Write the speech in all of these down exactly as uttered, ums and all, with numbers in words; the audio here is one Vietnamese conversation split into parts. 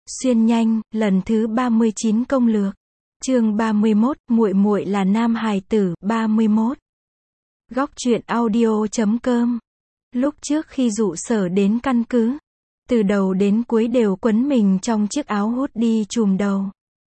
Xuyên nhanh, lần thứ ba mươi chín công lược. Chương ba mươi mốt, muội muội là nam hài tử, ba mươi mốt. Góc truyện audio chấm com. Lúc trước khi dụ sở đến căn cứ, từ đầu đến cuối đều quấn mình trong chiếc áo hút đi trùm đầu.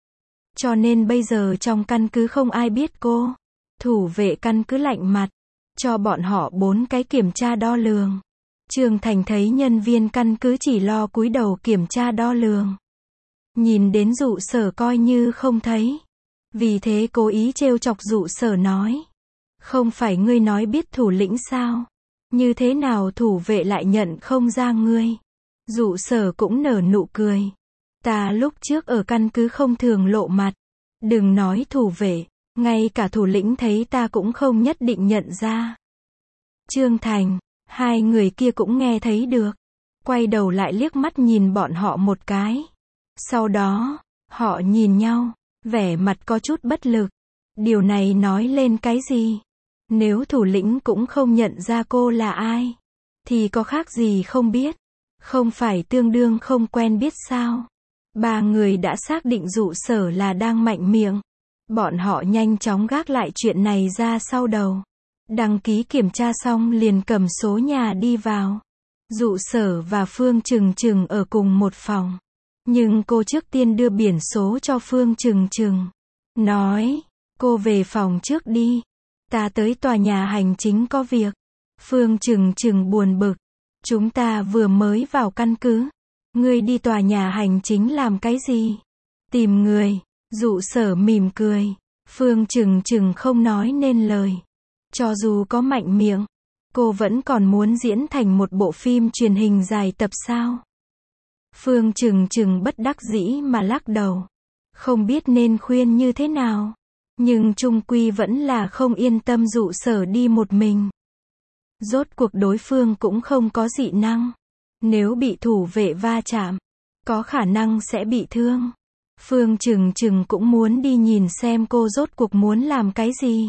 Cho nên bây giờ trong căn cứ không ai biết cô. Thủ vệ căn cứ lạnh mặt, cho bọn họ bốn cái kiểm tra đo lường. Trương Thành thấy nhân viên căn cứ chỉ lo cúi đầu kiểm tra đo lường. Nhìn đến dụ sở coi như không thấy. Vì thế cố ý trêu chọc dụ sở nói. Không phải ngươi nói biết thủ lĩnh sao? Như thế nào thủ vệ lại nhận không ra ngươi? Dụ sở cũng nở nụ cười. Ta lúc trước ở căn cứ không thường lộ mặt. Đừng nói thủ vệ, ngay cả thủ lĩnh thấy ta cũng không nhất định nhận ra. Trương Thành, hai người kia cũng nghe thấy được. Quay đầu lại liếc mắt nhìn bọn họ một cái. Sau đó, họ nhìn nhau, vẻ mặt có chút bất lực. Điều này nói lên cái gì? Nếu thủ lĩnh cũng không nhận ra cô là ai, thì có khác gì không biết? Không phải tương đương không quen biết sao? Ba người đã xác định dụ sở là đang mạnh miệng. Bọn họ nhanh chóng gác lại chuyện này ra sau đầu. Đăng ký kiểm tra xong liền cầm số nhà đi vào. Dụ sở và Phương Trừng Trừng ở cùng một phòng. Nhưng cô trước tiên đưa biển số cho Phương Trừng Trừng. Nói, cô về phòng trước đi. Ta tới tòa nhà hành chính có việc. Phương Trừng Trừng buồn bực. Chúng ta vừa mới vào căn cứ. Ngươi đi tòa nhà hành chính làm cái gì? Tìm người. Dụ sở mỉm cười. Phương Trừng Trừng không nói nên lời. Cho dù có mạnh miệng, cô vẫn còn muốn diễn thành một bộ phim truyền hình dài tập sao? Phương Trừng Trừng bất đắc dĩ mà lắc đầu. Không biết nên khuyên như thế nào. Nhưng chung quy vẫn là không yên tâm dụ sở đi một mình. Rốt cuộc đối phương cũng không có dị năng. Nếu bị thủ vệ va chạm, có khả năng sẽ bị thương. Phương Trừng Trừng cũng muốn đi nhìn xem cô rốt cuộc muốn làm cái gì.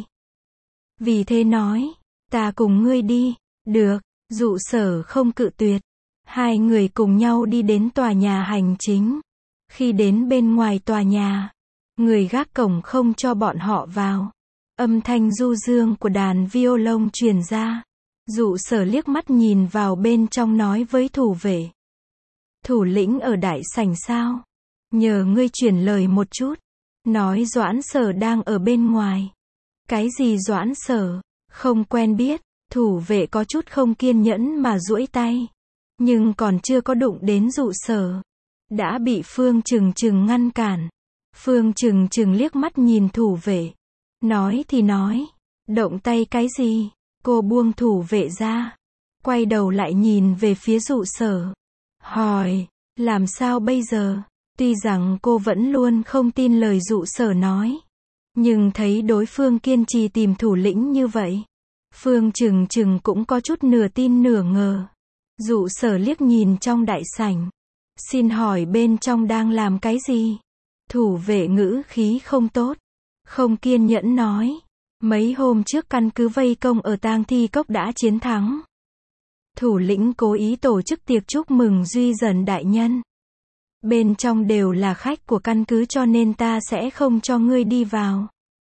Vì thế nói, ta cùng ngươi đi. Được, dụ sở không cự tuyệt. Hai người cùng nhau đi đến tòa nhà hành chính. Khi đến bên ngoài tòa nhà, người gác cổng không cho bọn họ vào. Âm thanh du dương của đàn violon truyền ra. Dụ sở liếc mắt nhìn vào bên trong nói với thủ vệ. Thủ lĩnh ở đại sảnh sao? Nhờ ngươi chuyển lời một chút. Nói Doãn Sở đang ở bên ngoài. Cái gì Doãn Sở? Không quen biết. Thủ vệ có chút không kiên nhẫn mà duỗi tay. Nhưng còn chưa có đụng đến dụ sở. Đã bị Phương Trừng Trừng ngăn cản. Phương Trừng Trừng liếc mắt nhìn thủ vệ. Nói thì nói. Động tay cái gì? Cô buông thủ vệ ra. Quay đầu lại nhìn về phía dụ sở. Hỏi, làm sao bây giờ? Tuy rằng cô vẫn luôn không tin lời dụ sở nói. Nhưng thấy đối phương kiên trì tìm thủ lĩnh như vậy. Phương Trừng Trừng cũng có chút nửa tin nửa ngờ. Dụ sở liếc nhìn trong đại sảnh. Xin hỏi bên trong đang làm cái gì? Thủ vệ ngữ khí không tốt. Không kiên nhẫn nói. Mấy hôm trước căn cứ vây công ở tang thi cốc đã chiến thắng. Thủ lĩnh cố ý tổ chức tiệc chúc mừng Duy Dần đại nhân. Bên trong đều là khách của căn cứ cho nên ta sẽ không cho ngươi đi vào.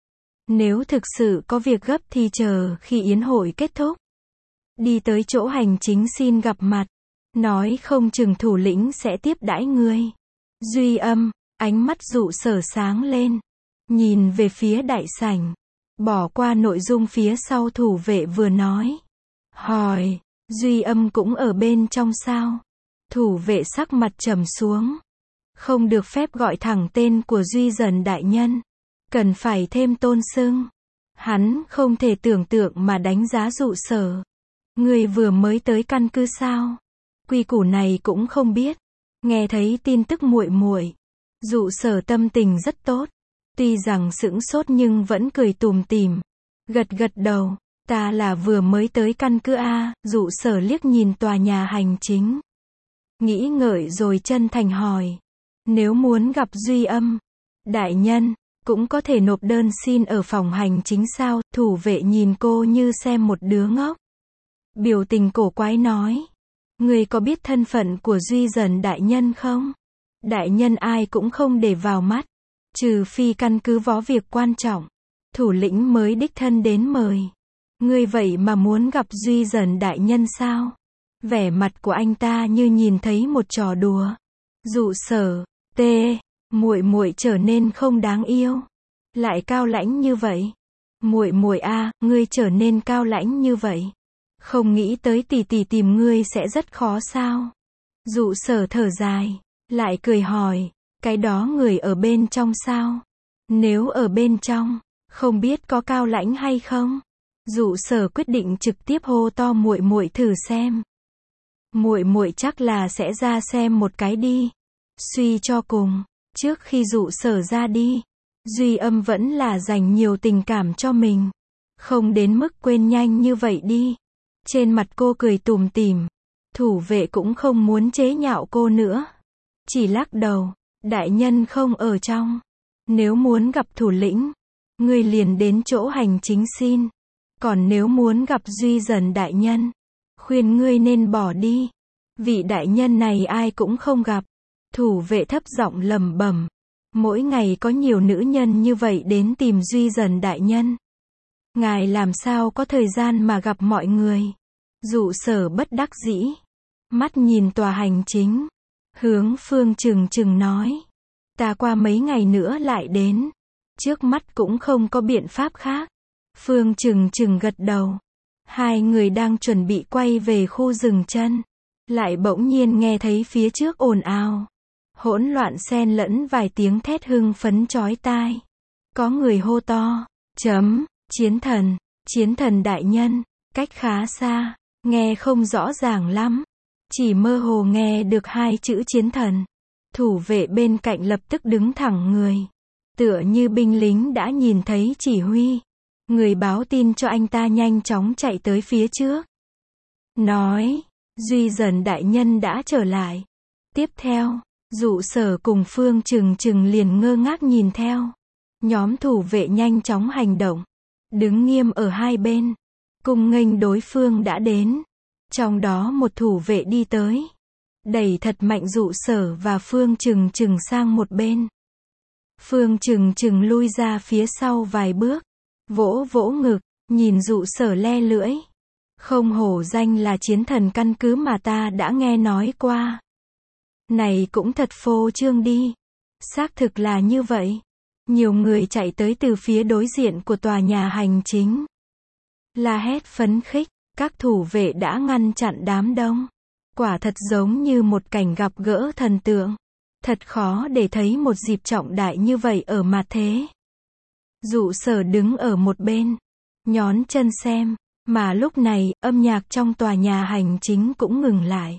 Nếu thực sự có việc gấp thì chờ khi yến hội kết thúc. Đi tới chỗ hành chính xin gặp mặt. Nói không chừng thủ lĩnh sẽ tiếp đãi ngươi. Duy Âm, ánh mắt dụ sở sáng lên. Nhìn về phía đại sảnh. Bỏ qua nội dung phía sau thủ vệ vừa nói. Hỏi, Duy Âm cũng ở bên trong sao? Thủ vệ sắc mặt trầm xuống. Không được phép gọi thẳng tên của Duy Dần đại nhân. Cần phải thêm tôn xưng. Hắn không thể tưởng tượng mà đánh giá dụ sở. Người vừa mới tới căn cứ sao? Quy củ này cũng không biết. Nghe thấy tin tức muội muội. Dụ sở tâm tình rất tốt. Tuy rằng sững sốt nhưng vẫn cười tủm tỉm. Gật gật đầu. Ta là vừa mới tới căn cứ A. Dụ sở liếc nhìn tòa nhà hành chính. Nghĩ ngợi rồi chân thành hỏi. Nếu muốn gặp Duy Âm đại nhân, cũng có thể nộp đơn xin ở phòng hành chính sao? Thủ vệ nhìn cô như xem một đứa ngốc. Biểu tình cổ quái nói. Người có biết thân phận của Duy Dần đại nhân không? Đại nhân ai cũng không để vào mắt. Trừ phi căn cứ vó việc quan trọng. Thủ lĩnh mới đích thân đến mời. Ngươi vậy mà muốn gặp Duy Dần đại nhân sao? Vẻ mặt của anh ta như nhìn thấy một trò đùa. Dụ Sở, tê, muội muội trở nên không đáng yêu, lại cao lãnh như vậy. Muội muội a, ngươi trở nên cao lãnh như vậy. Không nghĩ tới tỷ tỷ tìm ngươi sẽ rất khó sao? Dụ Sở thở dài, lại cười hỏi, cái đó người ở bên trong sao? Nếu ở bên trong, không biết có cao lãnh hay không? Dụ Sở quyết định trực tiếp hô to muội muội thử xem. Muội muội chắc là sẽ ra xem một cái đi. Suy cho cùng, trước khi Dụ Sở ra đi, Duy Âm vẫn là dành nhiều tình cảm cho mình. Không đến mức quên nhanh như vậy đi. Trên mặt cô cười tủm tỉm. Thủ vệ cũng không muốn chế nhạo cô nữa. Chỉ lắc đầu, đại nhân không ở trong. Nếu muốn gặp thủ lĩnh, ngươi liền đến chỗ hành chính xin. Còn nếu muốn gặp Duy Dần đại nhân, khuyên ngươi nên bỏ đi. Vị đại nhân này ai cũng không gặp. Thủ vệ thấp giọng lẩm bẩm. Mỗi ngày có nhiều nữ nhân như vậy đến tìm Duy Dần đại nhân. Ngài làm sao có thời gian mà gặp mọi người. Dụ Sở bất đắc dĩ. Mắt nhìn tòa hành chính. Hướng Phương Trừng Trừng nói. Ta qua mấy ngày nữa lại đến. Trước mắt cũng không có biện pháp khác. Phương Trừng Trừng gật đầu. Hai người đang chuẩn bị quay về khu rừng chân. Lại bỗng nhiên nghe thấy phía trước ồn ào. Hỗn loạn xen lẫn vài tiếng thét hưng phấn chói tai. Có người hô to. Chấm, chiến thần, chiến thần đại nhân. Cách khá xa, nghe không rõ ràng lắm. Chỉ mơ hồ nghe được hai chữ chiến thần. Thủ vệ bên cạnh lập tức đứng thẳng người. Tựa như binh lính đã nhìn thấy chỉ huy. Người báo tin cho anh ta nhanh chóng chạy tới phía trước. Nói, Duy Dần đại nhân đã trở lại. Tiếp theo, Dụ Sở cùng Phương Trừng Trừng liền ngơ ngác nhìn theo. Nhóm thủ vệ nhanh chóng hành động. Đứng nghiêm ở hai bên. Cung nghênh đối phương đã đến. Trong đó một thủ vệ đi tới. Đẩy thật mạnh Dụ Sở và Phương Trừng Trừng sang một bên. Phương Trừng Trừng lui ra phía sau vài bước. Vỗ vỗ ngực, nhìn Dụ Sở le lưỡi. Không hổ danh là chiến thần căn cứ mà ta đã nghe nói qua. Này cũng thật phô trương đi. Xác thực là như vậy. Nhiều người chạy tới từ phía đối diện của tòa nhà hành chính. La hét phấn khích, các thủ vệ đã ngăn chặn đám đông. Quả thật giống như một cảnh gặp gỡ thần tượng. Thật khó để thấy một dịp trọng đại như vậy ở mặt thế. Dụ Sở đứng ở một bên, nhón chân xem, mà lúc này, âm nhạc trong tòa nhà hành chính cũng ngừng lại.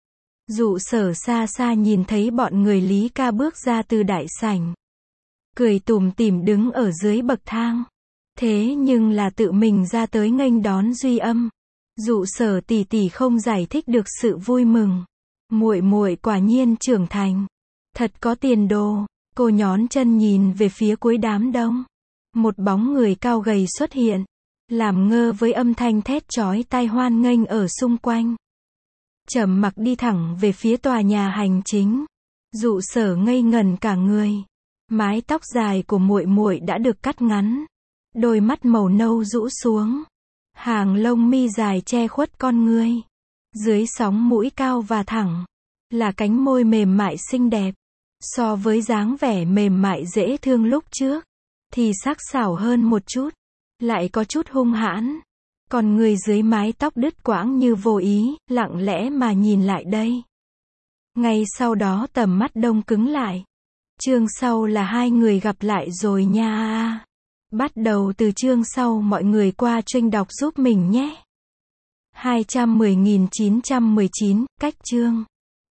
Dụ Sở xa xa nhìn thấy bọn người Lý Ca bước ra từ đại sảnh. Cười tủm tỉm đứng ở dưới bậc thang. Thế nhưng là tự mình ra tới nghênh đón Duy Âm. Dụ Sở tỷ tỷ không giải thích được sự vui mừng. Muội muội quả nhiên trưởng thành. Thật có tiền đồ. Cô nhón chân nhìn về phía cuối đám đông. Một bóng người cao gầy xuất hiện. Làm ngơ với âm thanh thét chói tai hoan nghênh ở xung quanh. Trầm mặc đi thẳng về phía tòa nhà hành chính. Dụ Sở ngây ngẩn cả người. Mái tóc dài của muội muội đã được cắt ngắn. Đôi mắt màu nâu rũ xuống. Hàng lông mi dài che khuất con ngươi. Dưới sóng mũi cao và thẳng. Là cánh môi mềm mại xinh đẹp. So với dáng vẻ mềm mại dễ thương lúc trước. Thì sắc sảo hơn một chút. Lại có chút hung hãn. Còn người dưới mái tóc đứt quãng như vô ý, lặng lẽ mà nhìn lại đây. Ngay sau đó tầm mắt đông cứng lại. Chương sau là hai người gặp lại rồi nha. Bắt đầu từ chương sau mọi người qua Trinh đọc giúp mình nhé. hai trăm mười nghìn chín trăm mười chín, cách chương.